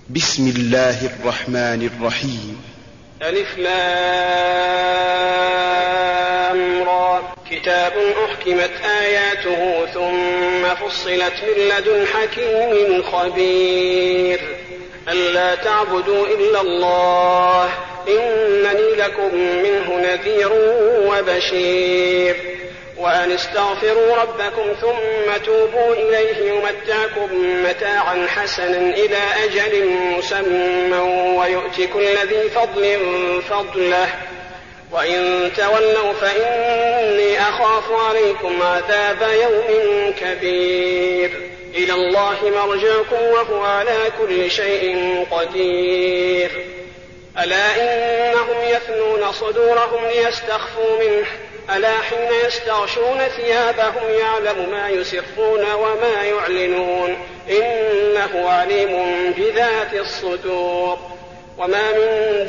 بسم الله الرحمن الرحيم. ألف لام را. كتاب أحكمت آياته ثم فصلت من لدن حكيم خبير. ألا تعبدوا إلا الله إنني لكم منه نذير وبشير. وأن استغفروا ربكم ثم توبوا إليه يمتعكم متاعا حسنا إلى أجل مسمى ويؤت كل ذي فضل فضله وإن تولوا فإني أخاف عليكم عذاب يوم كبير. إلى الله مرجعكم وهو على كل شيء قدير. ألا إنهم يثنون صدورهم ليستخفوا منه ألا حين يستغشون ثيابهم يعلم ما يسرون وما يعلنون إنه عليم بذات الصدور. وما من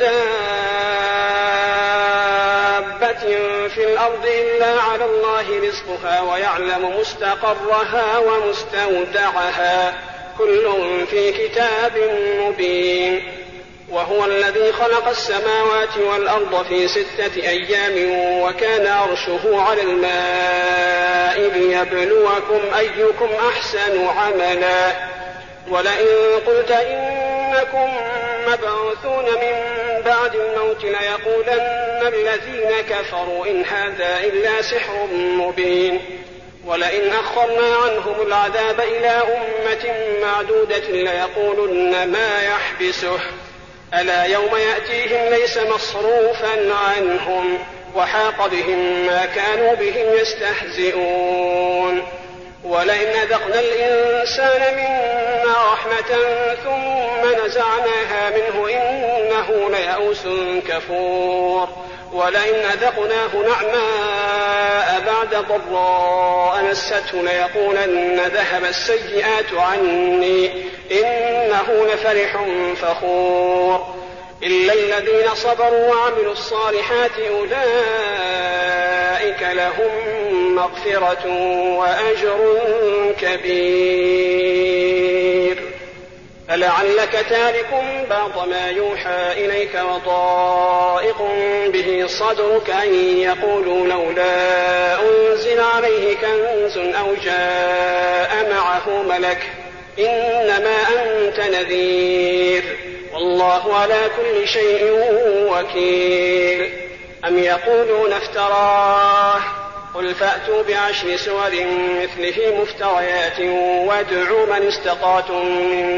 دابة في الأرض إلا على الله رزقها ويعلم مستقرها ومستودعها كل في كتاب مبين. وهو الذي خلق السماوات والأرض في 6 أيام وكان عرشه على الماء ليبلوكم أيكم أحسن عملا. ولئن قلت إنكم مبعوثون من بعد الموت ليقولن الذين كفروا إن هذا إلا سحر مبين. ولئن أخرنا عنهم العذاب إلى أمة معدودة ليقولن ما يحبسه ألا يوم يأتيهم ليس مصروفا عنهم وحاق بهم ما كانوا به يستهزئون. ولئن أذقنا الإنسان منا رحمة ثم نزعناها منه إنه ليئوس كفور. ولئن أذقناه نعماء بعد ضراء مسته ليقولن ذهب السيئات عني إنه لفرح فخور. إلا الذين صبروا وعملوا الصالحات أولئك لهم مغفرة وأجر كبير. فلعلك تارك بعض ما يوحى إليك وضائق به صدرك أن يقولوا لولا أنزل عليه كنز أو جاء معه ملك إنما أنت نذير والله على كل شيء وكيل. أم يقولون افتراه قل فأتوا ب10 سور مثله مفتريات وادعوا من استطعتم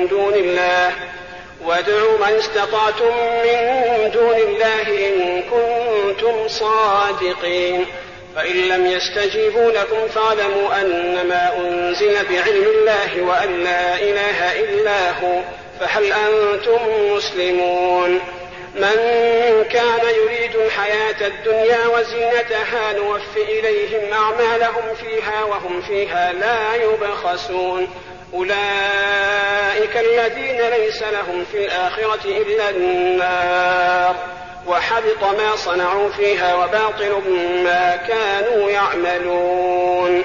من دون الله إن كنتم صادقين. فإن لم يستجيبوا لكم فاعلموا أنما أنزل بعلم الله وأن لا إله إلا هو فهل أنتم مسلمون. من كان يريد الحياة الدنيا وزينتها نوفي إليهم أعمالهم فيها وهم فيها لا يبخسون. أولئك الذين ليس لهم في الآخرة إلا النار وحبط ما صنعوا فيها وباطل ما كانوا يعملون.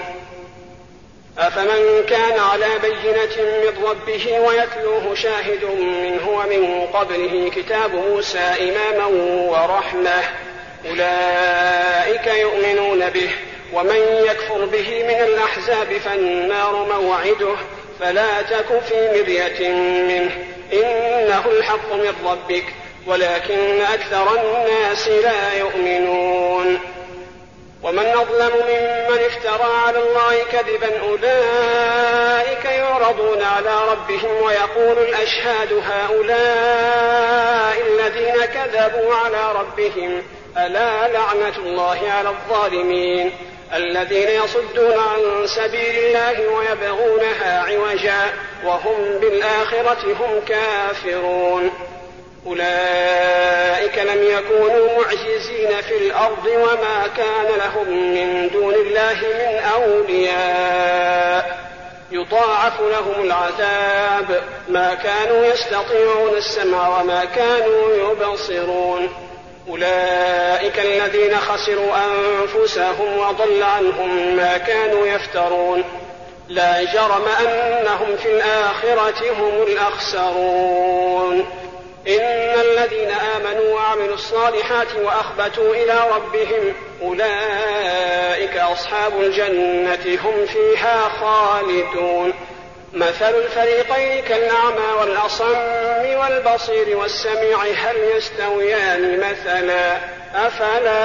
أفمن كان على بينة من ربه ويتلوه شاهد منه ومن قبله كتاب موسى إماما ورحمة أولئك يؤمنون به. ومن يكفر به من الأحزاب فالنار موعده فلا تك في مرية منه إنه الحق من ربك ولكن أكثر الناس لا يؤمنون. ومن أظلم ممن افترى على الله كذبا أولئك يعرضون على ربهم ويقول الأشهاد هؤلاء الذين كذبوا على ربهم ألا لعنة الله على الظالمين الذين يصدون عن سبيل الله ويبغونها عوجا وهم بالآخرة هم كافرون. أولئك لم يكونوا معجزين في الأرض وما كان لهم من دون الله من أولياء يضاعف لهم العذاب ما كانوا يستطيعون السمع وما كانوا يبصرون. أولئك الذين خسروا أنفسهم وضل عنهم ما كانوا يفترون. لا جرم أنهم في الآخرة هم الأخسرون. وعملوا الصالحات وأخبتوا إلى ربهم أولئك أصحاب الجنة هم فيها خالدون. مثل الفريقين كالأعمى والأصم والبصير والسميع هل يستويان مثلا أفلا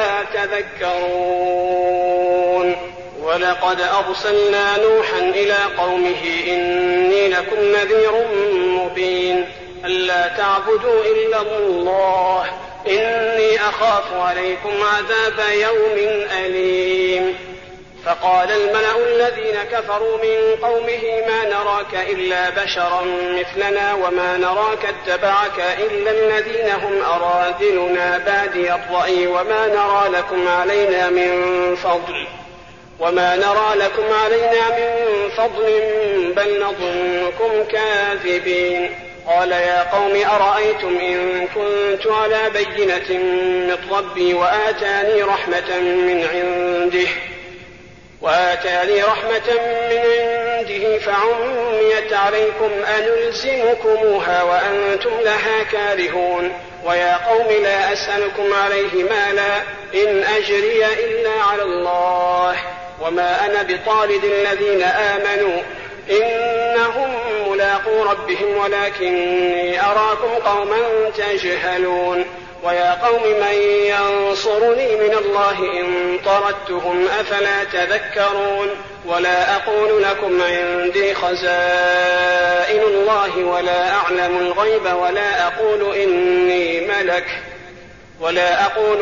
تذكرون. ولقد أرسلنا نوحا إلى قومه إني لكم نذير مبين ألا تعبدوا إلا الله إني أخاف عليكم عذاب يوم أليم. فقال الملأ الذين كفروا من قومه ما نراك إلا بشرا مثلنا وما نراك اتبعك إلا الذين هم أراذلنا بادي الرأي وما نرى لكم علينا من فضل بل نظنكم كاذبين. قال يا قوم أرأيتم إن كنت على بينة من ربي وآتاني رحمة من عنده فعميت عليكم أنلزمكموها وأنتم لها كارهون. ويا قوم لا أسألكم عليه مالا إن أجري إلا على الله وما أنا بطارد الذين آمنوا إنهم ملاقو ربهم ولكني أراكم قوما تجهلون. ويا قوم من ينصرني من الله إن طردتهم أفلا تذكرون. ولا أقول لكم عندي خزائن الله ولا أعلم الغيب ولا أقول إني ملك ولا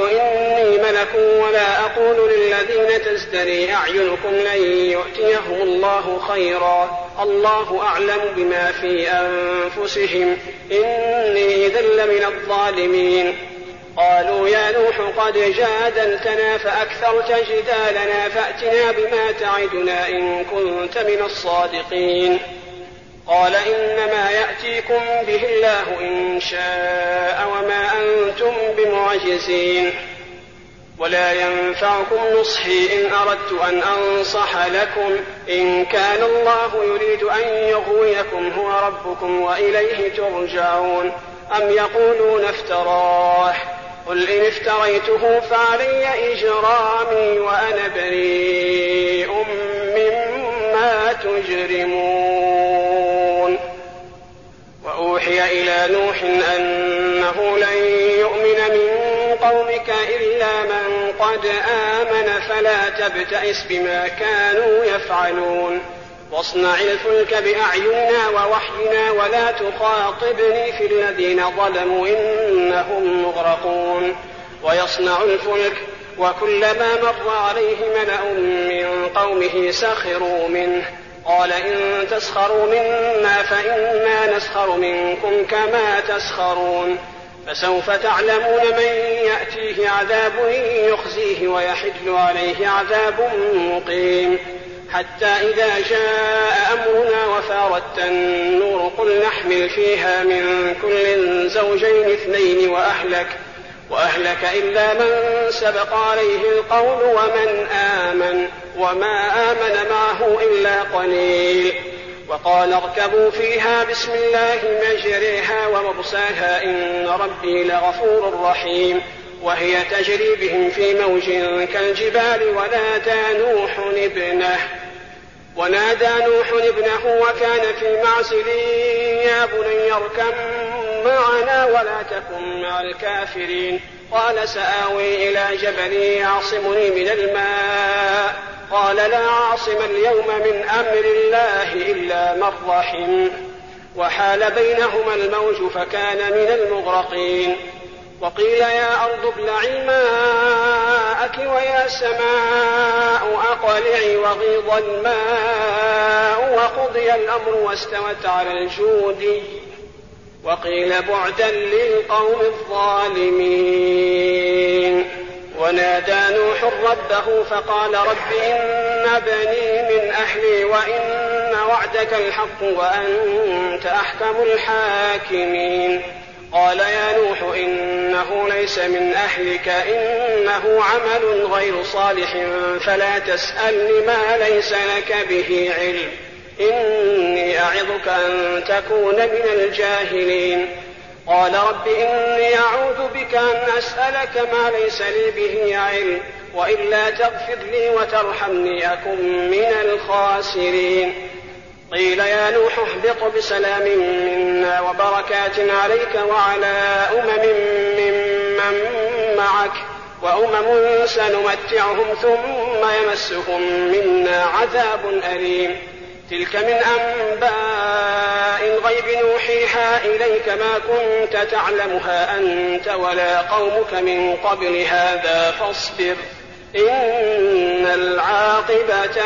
أقول للذين تزدري أعينكم لن يؤتيهم الله خيرا الله أعلم بما في أنفسهم إني إذا لمن الظالمين. قالوا يا نوح قد جادلتنا فأكثرت جدالنا فأتنا بما تعدنا إن كنت من الصادقين. قال إنما يأتيكم به الله إن شاء وما أنتم بمعجزين. ولا ينفعكم نصحي إن أردت أن أنصح لكم إن كان الله يريد أن يغويكم هو ربكم وإليه ترجعون. أم يقولون افتراه قل إن افتريته فعلي إجرامي وأنا بريء مما تجرمون. وأوحي إلى نوح أنه لن يؤمن من قومك إلا من قد آمن فلا تبتئس بما كانوا يفعلون. واصنع الفلك بأعيننا ووحينا ولا تخاطبني في الذين ظلموا إنهم مغرقون. ويصنع الفلك وكلما مر عليه ملأ من قومه سخروا منه قال إن تسخروا منا فإنا نسخر منكم كما تسخرون. فسوف تعلمون من يأتيه عذاب يخزيه ويحل عليه عذاب مقيم. حتى إذا جاء أمرنا وفارت النور قل نحمل فيها من كل زوجين اثنين وأهلك إلا من سبق عليه القول ومن آمن وما آمن معه إلا قليل. وقال اركبوا فيها بسم الله مجريها ومرساها إن ربي لغفور رحيم. وهي تجري بهم في موج كالجبال ونادى نوح ابنه وكان في معزل يا بني اركب معنا ولا تكن مع الكافرين. قال سآوي إلى جبل يعصمني من الماء قال لا عاصم اليوم من أمر الله إلا من رحم. وحال بينهما الموج فكان من المغرقين. وقيل يا أرض ابلعي ماءك ويا سماء أقلعي وغيض الماء وقضي الأمر واستوت على الجود وقيل بعدا للقوم الظالمين. ونادى نوح ربه فقال رب إن بني من أهلي وإن وعدك الحق وأنت أحكم الحاكمين. قال يا نوح إنه ليس من أهلك إنه عمل غير صالح فلا تسألني ما ليس لك به علم إني أعظك أن تكون من الجاهلين. قال رب إني أعوذ بك أن أسألك ما ليس لي به علم وإلا تغفر لي وترحمني أكن من الخاسرين. قيل يا نوح اهبط بسلام منا وبركات عليك وعلى ممن معك وأمم سنمتعهم ثم يمسهم منا عذاب أليم. تلك من أنباء الغيب نوحيها إليك ما كنت تعلمها أنت ولا قومك من قبل هذا فاصبر إن العاقبة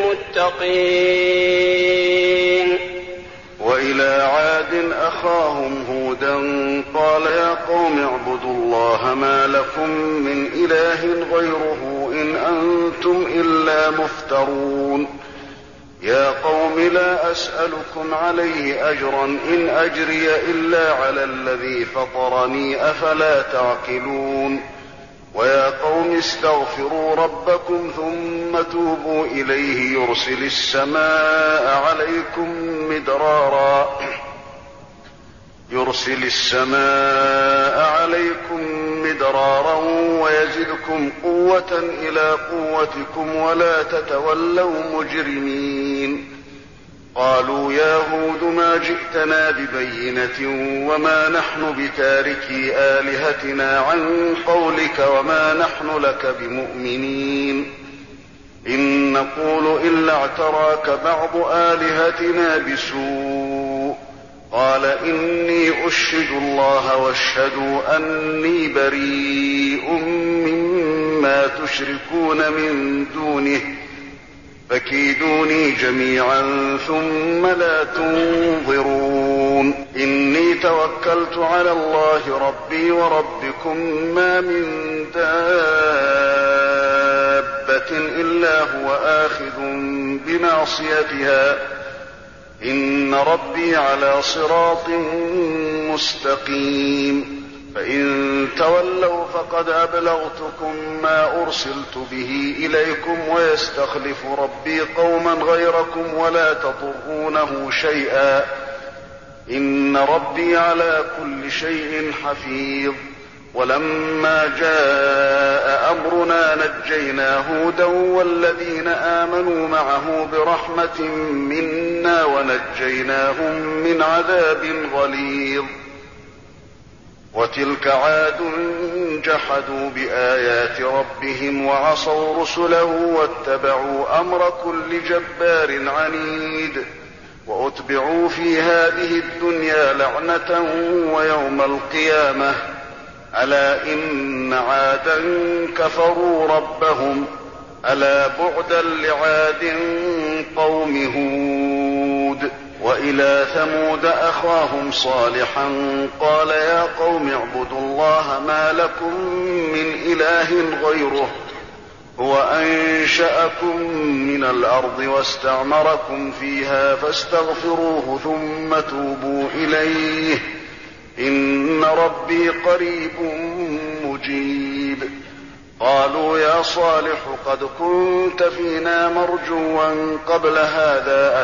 للمتقين. وإلى عاد أخاهم هودا قال يا قوم اعبدوا الله ما لكم من إله غيره إن أنتم إلا مفترون. يا قوم لا أسألكم عليه أجرا إن أجري إلا على الذي فطرني أفلا تعقلون. ويا قوم استغفروا ربكم ثم توبوا إليه يرسل السماء عليكم مدرارا ويزدكم قوة إلى قوتكم ولا تتولوا مجرمين. قالوا يا هود ما جئتنا ببينة وما نحن بتاركي آلهتنا عن قولك وما نحن لك بمؤمنين إن نقول إلا اعتراك بعض آلهتنا بسوء. قال إني أشهد الله واشهدوا أني بريء مما تشركون من دونه فكيدوني جميعا ثم لا تنظرون. إني توكلت على الله ربي وربكم ما من دابة إلا هو آخذ بناصيتها إن ربي على صراط مستقيم. فإن تولوا فقد أبلغتكم ما أرسلت به إليكم ويستخلف ربي قوما غيركم ولا تضرونه شيئا إن ربي على كل شيء حفيظ. ولما جاء أمرنا نجينا هودا والذين آمنوا معه برحمة منا ونجيناهم من عذاب غليظ. وتلك عاد جحدوا بآيات ربهم وعصوا رسله واتبعوا أمر كل جبار عنيد. وأتبعوا في هذه الدنيا لعنة ويوم القيامة ألا إن عادا كفروا ربهم ألا بعدا لعاد قوم هود. وإلى ثمود أخاهم صالحا قال يا قوم اعبدوا الله ما لكم من إله غيره هو أنشأكم من الأرض واستعمركم فيها فاستغفروه ثم توبوا إليه إن ربي قريب مجيب. قالوا يا صالح قد كنت فينا مرجوا قبل هذا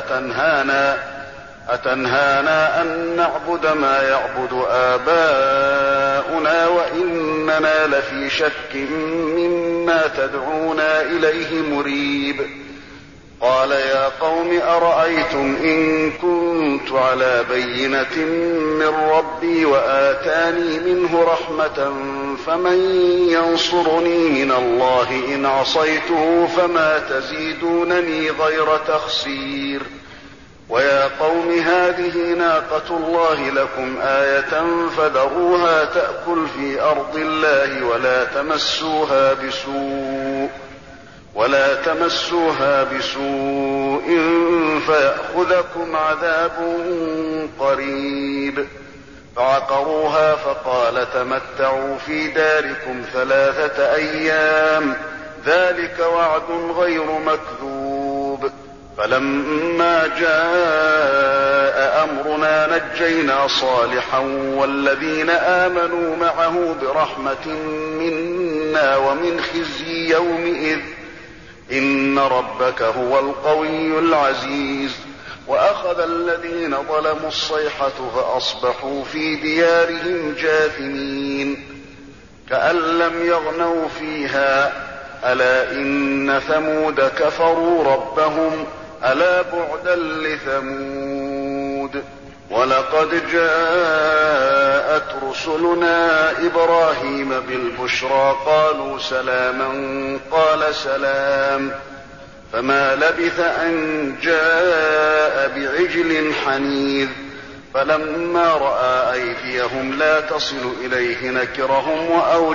أتنهانا أن نعبد ما يعبد آباؤنا وإننا لفي شك مما تدعونا إليه مريب. قال يا قوم أرأيتم إن كنت على بينة من ربي وآتاني منه رحمة فمن ينصرني من الله إن عصيته فما تزيدونني غير تخسير. ويا قوم هذه ناقة الله لكم آية فذروها تأكل في أرض الله ولا تمسوها بسوء فيأخذكم عذاب قريب. فعقروها فقال تمتعوا في داركم 3 أيام ذلك وعد غير مكذوب. فلما جاء أمرنا نجينا صالحا والذين آمنوا معه برحمة منا ومن خزي يومئذ إن ربك هو القوي العزيز. وأخذ الذين ظلموا الصيحة فأصبحوا في ديارهم جاثمين كأن لم يغنوا فيها ألا إن ثمود كفروا ربهم ألا بعدا لثمود. ولقد جاءت رسلنا إبراهيم بالبشرى قالوا سلاما قال سلام فما لبث أن جاء بعجل حنيذ فلما رأى أيديهم لا تصل إليه نكرهم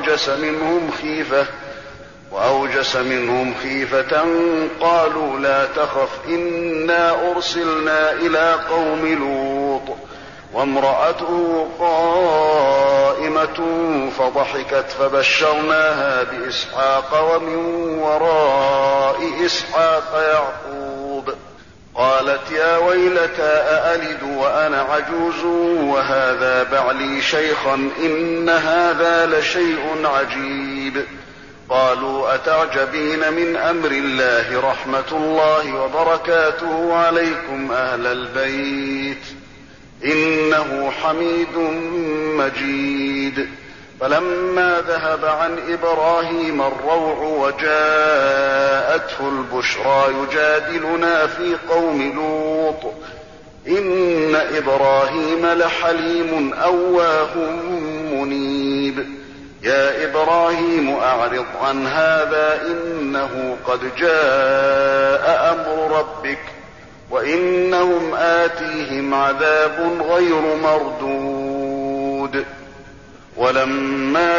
وأوجس منهم خيفة قالوا لا تخف إنا أرسلنا إلى قوم لوط وامرأته قائمة فضحكت فبشرناها بإسحاق ومن وراء إسحاق يعقوب قالت يا ويلتى أألد وأنا عجوز وهذا بعلي شيخا إن هذا لشيء عجيب. قالوا أتعجبين من أمر الله رحمة الله وبركاته عليكم أهل البيت إنه حميد مجيد. فلما ذهب عن إبراهيم الروع وجاءته البشرى يجادلنا في قوم لوط إن إبراهيم لحليم أواه منيب. يا إبراهيم أعرض عن هذا إنه قد جاء أمر ربك وإنهم آتيهم عذاب غير مردود. ولما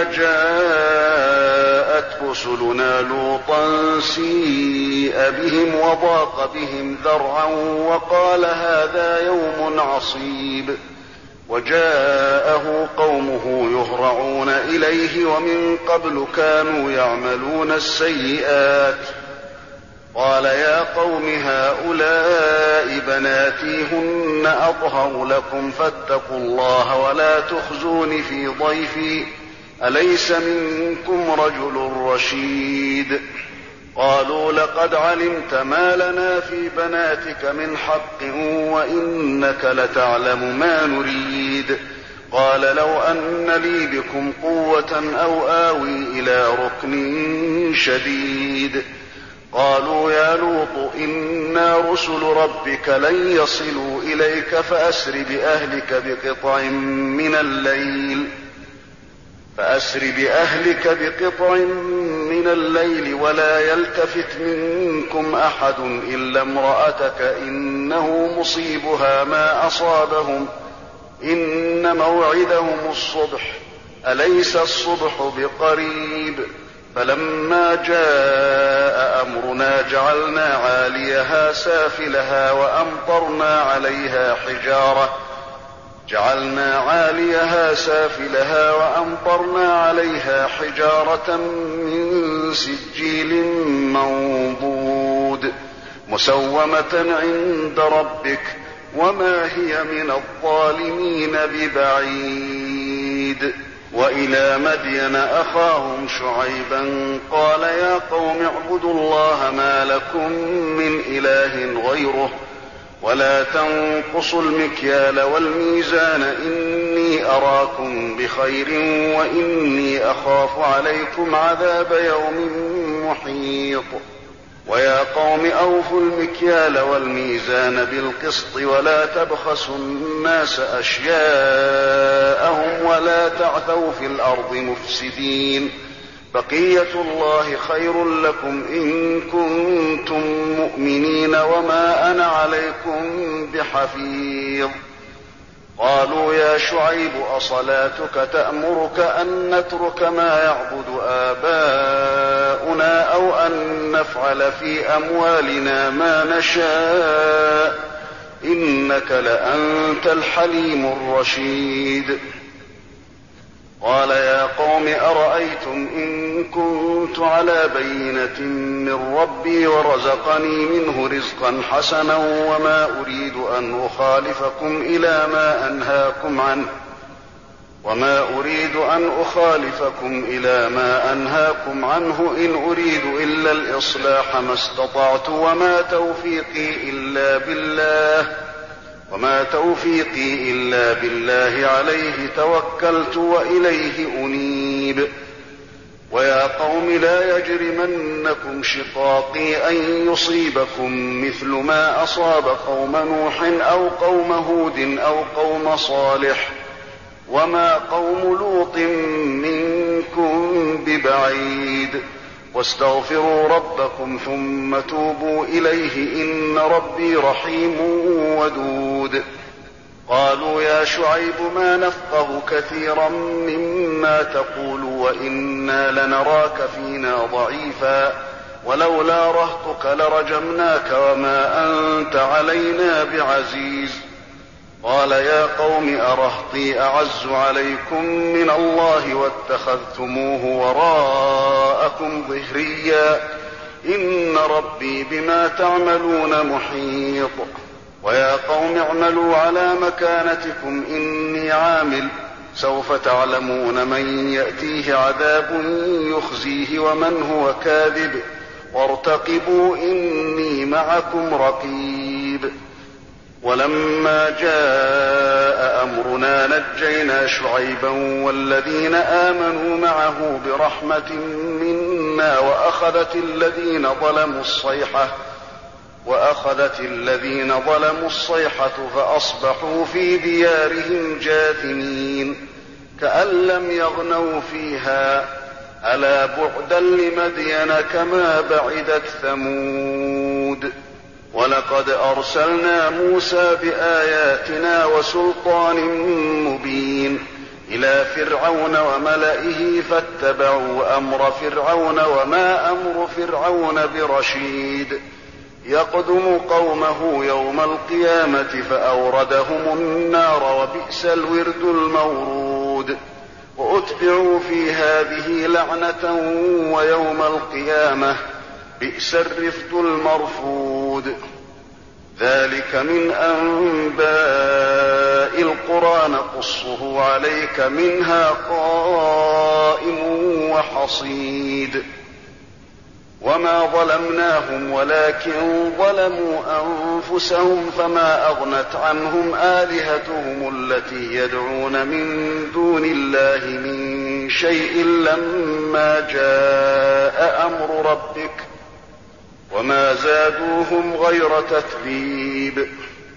جاءت رسلنا لوطا سيء بهم وضاق بهم ذرعا وقال هذا يوم عصيب وجاءه قومه يهرعون إليه ومن قبل كانوا يعملون السيئات قال يا قوم هؤلاء بناتي هن أطهر لكم فاتقوا الله ولا تخزون في ضيفي أليس منكم رجل رشيد. قالوا لقد علمت ما لنا في بناتك من حق وإنك لتعلم ما نريد. قال لو أن لي بكم قوة أو آوي إلى ركن شديد. قالوا يا لوط إنا رسل ربك لن يصلوا إليك فأسر بأهلك بقطع من الليل ولا يلتفت منكم أحد إلا امرأتك إنه مصيبها ما أصابهم إن موعدهم الصبح أليس الصبح بقريب. فلما جاء أمرنا جعلنا عاليها سافلها وأمطرنا عليها حجارة من سجيل منضود مسومة عند ربك وما هي من الظالمين ببعيد. وإلى مدين أخاهم شعيبا قال يا قوم اعبدوا الله ما لكم من إله غيره ولا تنقصوا المكيال والميزان إني أراكم بخير وإني أخاف عليكم عذاب يوم محيط. ويا قوم أوفوا المكيال والميزان بالقسط ولا تبخسوا الناس أشياءهم ولا تعثوا في الأرض مفسدين بقية الله خير لكم إن كنتم مؤمنين وما أنا عليكم بحفيظ. قالوا يا شعيب أصلاتك تأمرك أن نترك ما يعبد آباؤنا أو أن نفعل في أموالنا ما نشاء إنك لأنت الحليم الرشيد. قال يا قوم أرأيتم إن كنت على بينة من ربي ورزقني منه رزقا حسنا وما أريد أن أخالفكم إلى ما أنهاكم عنه إن أريد إلا الإصلاح ما استطعت وما توفيقي إلا بالله وما توفيقي إلا بالله عليه توكلت وإليه أنيب. ويا قوم لا يجرمنكم شقاقي أن يصيبكم مثل ما أصاب قوم نوح أو قوم هود أو قوم صالح وما قوم لوط منكم ببعيد. واستغفروا ربكم ثم توبوا إليه إن ربي رحيم ودود. قالوا يا شعيب ما نفقه كثيرا مما تقول وإنا لنراك فينا ضعيفا ولولا رهطك لرجمناك وما أنت علينا بعزيز. قال يا قوم أرهطي أعز عليكم من الله واتخذتموه وراءكم ظهريا إن ربي بما تعملون محيط. ويا قوم اعملوا على مكانتكم إني عامل سوف تعلمون من يأتيه عذاب يخزيه ومن هو كاذب وارتقبوا إني معكم رقيب. ولما جاء أمرنا نجينا شعيبا والذين آمنوا معه برحمة منا وأخذت الذين ظلموا الصيحة فأصبحوا في ديارهم جاثمين كأن لم يغنوا فيها ألا بعدا لمدين كما بعدت ثمود. ولقد أرسلنا موسى بآياتنا وسلطان مبين إلى فرعون وملئه فاتبعوا أمر فرعون وما أمر فرعون برشيد. يقدم قومه يوم القيامة فأوردهم النار وبئس الورد المورود. وأتبعوا في هذه لعنة ويوم القيامة بئس الرفد المرفود. ذلك من أنباء القرى نقصه عليك منها قائم وحصيد. وما ظلمناهم ولكن ظلموا أنفسهم فما أغنت عنهم آلهتهم التي يدعون من دون الله من شيء لما جاء أمر ربك وما زادوهم غير تتبيب.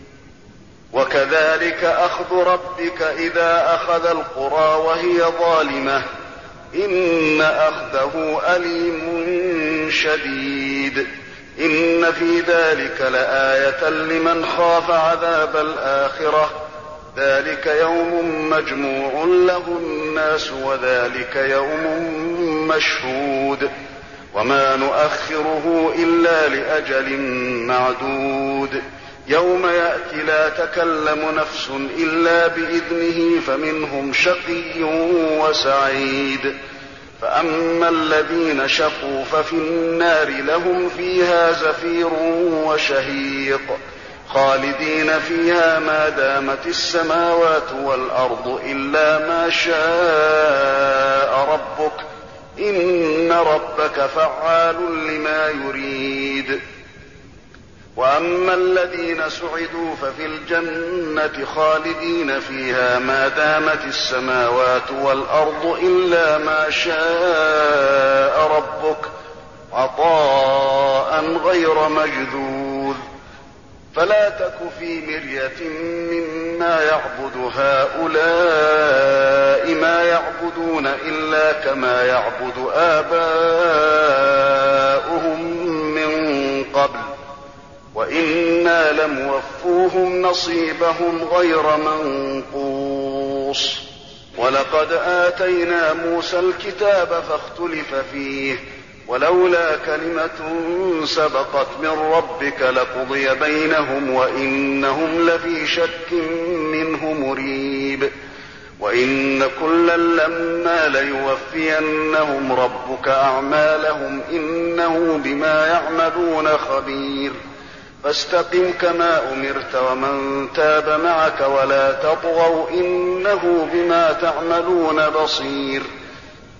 وكذلك أخذ ربك إذا أخذ القرى وهي ظالمة إن أخذه أليم شديد. إن في ذلك لآية لمن خاف عذاب الآخرة ذلك يوم مجموع له الناس وذلك يوم مشهود. وما نؤخره إلا لأجل معدود. يوم يأتي لا تكلم نفس إلا بإذنه فمنهم شقي وسعيد. فأما الذين شقوا ففي النار لهم فيها زفير وشهيق خالدين فيها ما دامت السماوات والأرض إلا ما شاء ربك إن ربك فعال لما يريد. وأما الذين سعدوا ففي الجنة خالدين فيها ما دامت السماوات والأرض إلا ما شاء ربك عطاء غير مجذوذ. فلا تك في مرية مما يعبد هؤلاء ما يعبدون إلا كما يعبد آباؤهم من قبل وإنا لموفوهم نصيبهم غير منقوص. ولقد آتينا موسى الكتاب فاختلف فيه ولولا كلمة سبقت من ربك لقضي بينهم وإنهم لفي شك منه مريب. وإن كلا لما ليوفينهم ربك أعمالهم إنه بما يعملون خبير. فاستقم كما أمرت ومن تاب معك ولا تطغوا إنه بما تعملون بصير.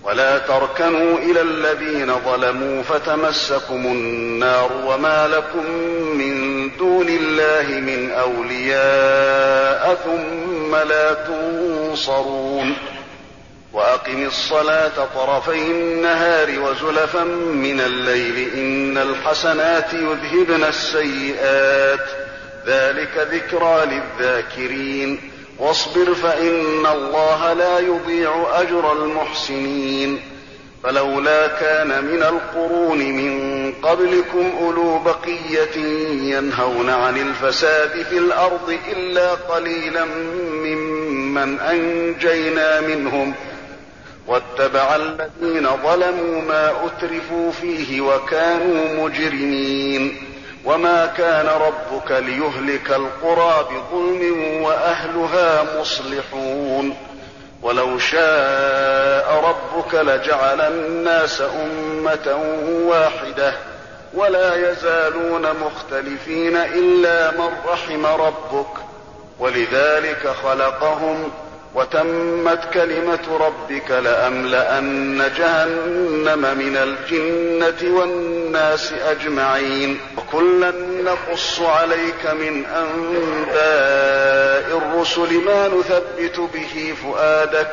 ولا تركنوا إلى الذين ظلموا فتمسكم النار وما لكم من دون الله من أولياء ثم لا تنصرون وأقم الصلاة طرفي النهار وزلفا من الليل إن الحسنات يذهبن السيئات ذلك ذكرى للذاكرين واصبر فإن الله لا يضيع أجر المحسنين فلولا كان من القرون من قبلكم أولو بقية ينهون عن الفساد في الأرض إلا قليلا ممن أنجينا منهم واتبع الذين ظلموا ما أترفوا فيه وكانوا مجرمين وما كان ربك ليهلك القرى بظلم وأهلها مصلحون ولو شاء ربك لجعل الناس أمة واحدة ولا يزالون مختلفين إلا من رحم ربك ولذلك خلقهم وتمت كلمة ربك لأملأن جهنم من الجنة والناس أجمعين وكلا نقص عليك من أنباء الرسل ما نثبت به فؤادك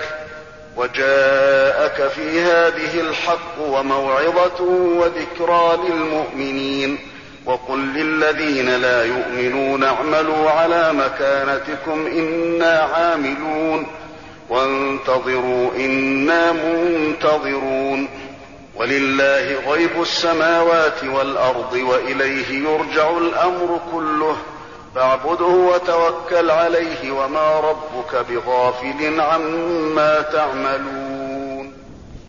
وجاءك في هذه الحق وموعظة وذكرى للمؤمنين وقل للذين لا يؤمنون اعملوا على مكانتكم إنا عاملون وانتظروا إنا منتظرون ولله غيب السماوات والأرض وإليه يرجع الأمر كله فاعبده وتوكل عليه وما ربك بغافل عما تعملون